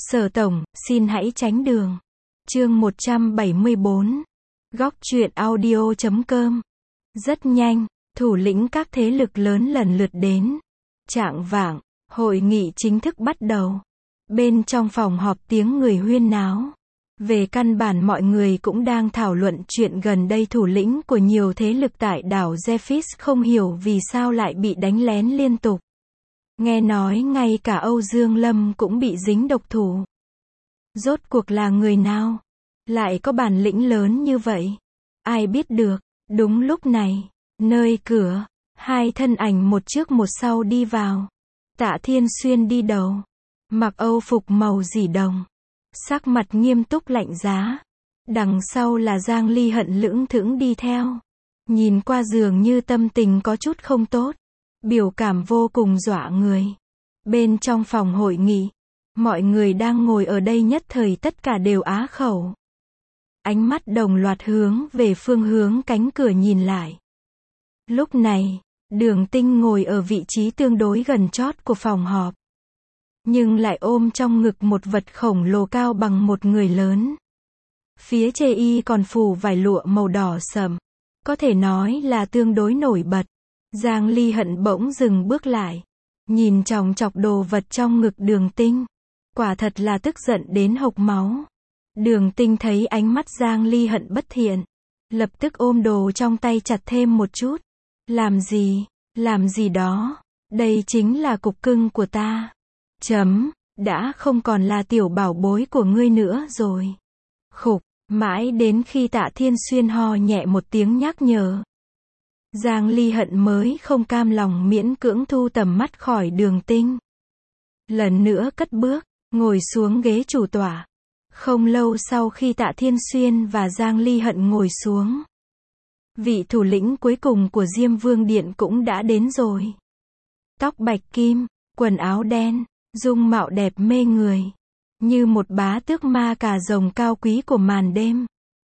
Sở tổng, xin hãy tránh đường. Chương 174. Góc truyện audio.com. Rất nhanh, thủ lĩnh các thế lực lớn lần lượt đến. Chạng vạng, hội nghị chính thức bắt đầu. Bên trong phòng họp tiếng người huyên náo. Về căn bản mọi người cũng đang thảo luận chuyện gần đây thủ lĩnh của nhiều thế lực tại đảo Zephyrus không hiểu vì sao lại bị đánh lén liên tục. Nghe nói ngay cả Âu Dương Lâm cũng bị dính độc thủ. Rốt cuộc là người nào? Lại có bản lĩnh lớn như vậy? Ai biết được? Đúng lúc này, nơi cửa, hai thân ảnh một trước một sau đi vào. Tạ Thiên Xuyên đi đầu, mặc âu phục màu dỉ đồng, sắc mặt nghiêm túc lạnh giá. Đằng sau là Giang Ly Hận lững thững đi theo. Nhìn qua dường như tâm tình có chút không tốt. Biểu cảm vô cùng dọa người. Bên trong phòng hội nghị, mọi người đang ngồi ở đây nhất thời tất cả đều á khẩu. Ánh mắt đồng loạt hướng về phương hướng cánh cửa nhìn lại. Lúc này, Đường Tinh ngồi ở vị trí tương đối gần chót của phòng họp. Nhưng lại ôm trong ngực một vật khổng lồ cao bằng một người lớn. Phía trên y còn phủ vải lụa màu đỏ sẫm. Có thể nói là tương đối nổi bật. Giang Ly Hận bỗng dừng bước lại. Nhìn chòng chọc đồ vật trong ngực Đường Tinh. Quả thật là tức giận đến hộc máu. Đường Tinh thấy ánh mắt Giang Ly Hận bất thiện. Lập tức ôm đồ trong tay chặt thêm một chút. Làm gì đó. Đây chính là cục cưng của ta. Đã không còn là tiểu bảo bối của ngươi nữa rồi. Khục, mãi đến khi Tạ Thiên Xuyên ho nhẹ một tiếng nhắc nhở. Giang Ly Hận mới không cam lòng miễn cưỡng thu tầm mắt khỏi Đường Tinh. Lần nữa cất bước, ngồi xuống ghế chủ tọa. Không lâu sau khi Tạ Thiên Xuyên và Giang Ly Hận ngồi xuống, vị thủ lĩnh cuối cùng của Diêm Vương Điện cũng đã đến rồi. Tóc bạch kim, quần áo đen, dung mạo đẹp mê người. Như một bá tước ma cà rồng cao quý của màn đêm.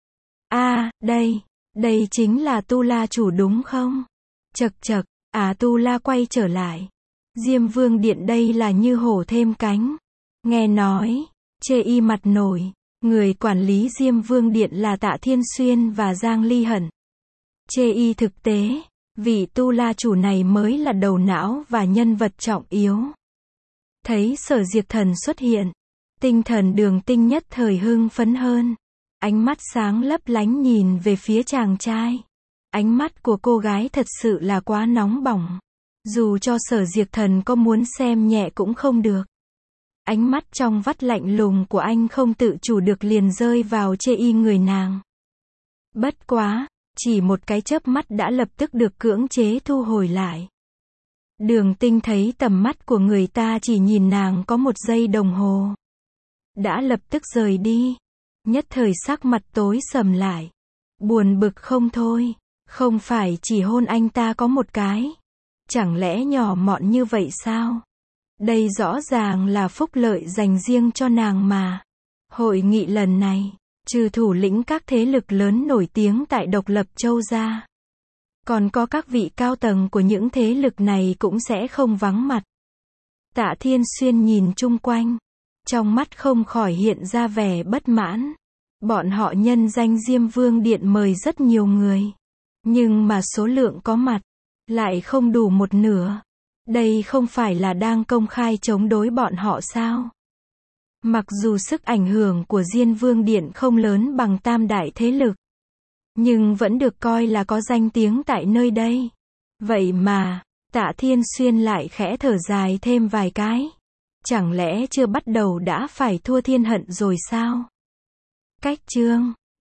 Đây chính là Tu La chủ đúng không? Chậc, Tu La quay trở lại. Diêm Vương Điện đây là như hổ thêm cánh. Nghe nói, chê y mặt nổi. Người quản lý Diêm Vương Điện là Tạ Thiên Xuyên và Giang Ly Hận. Chê y thực tế, vị Tu La chủ này mới là đầu não và nhân vật trọng yếu. Thấy Sở Diệp Thần xuất hiện, tinh thần Đường Tinh nhất thời hưng phấn hơn. Ánh mắt sáng lấp lánh nhìn về phía chàng trai. Ánh mắt của cô gái thật sự là quá nóng bỏng. Dù cho Sở Diệp Thần có muốn xem nhẹ cũng không được. Ánh mắt trong vắt lạnh lùng của anh không tự chủ được liền rơi vào chê y người nàng. Bất quá, chỉ một cái chớp mắt đã lập tức được cưỡng chế thu hồi lại. Đường Tinh thấy tầm mắt của người ta chỉ nhìn nàng có một giây đồng hồ. Đã lập tức rời đi. Nhất thời sắc mặt tối sầm lại. Buồn bực không thôi. Không phải chỉ hôn anh ta có một cái. Chẳng lẽ nhỏ mọn như vậy sao? Đây rõ ràng là phúc lợi dành riêng cho nàng mà. Hội nghị lần này, trừ thủ lĩnh các thế lực lớn nổi tiếng tại Độc Lập Châu ra, còn có các vị cao tầng của những thế lực này cũng sẽ không vắng mặt. Tạ Thiên Xuyên nhìn chung quanh, trong mắt không khỏi hiện ra vẻ bất mãn. Bọn họ nhân danh Diêm Vương Điện mời rất nhiều người, nhưng mà số lượng có mặt lại không đủ một nửa. Đây không phải là đang công khai chống đối bọn họ sao? Mặc dù sức ảnh hưởng của Diêm Vương Điện không lớn bằng tam đại thế lực, nhưng vẫn được coi là có danh tiếng tại nơi đây. Vậy mà, Tạ Thiên Xuyên lại khẽ thở dài thêm vài cái. Chẳng lẽ chưa bắt đầu đã phải thua Thiên Hận rồi sao? Cách chương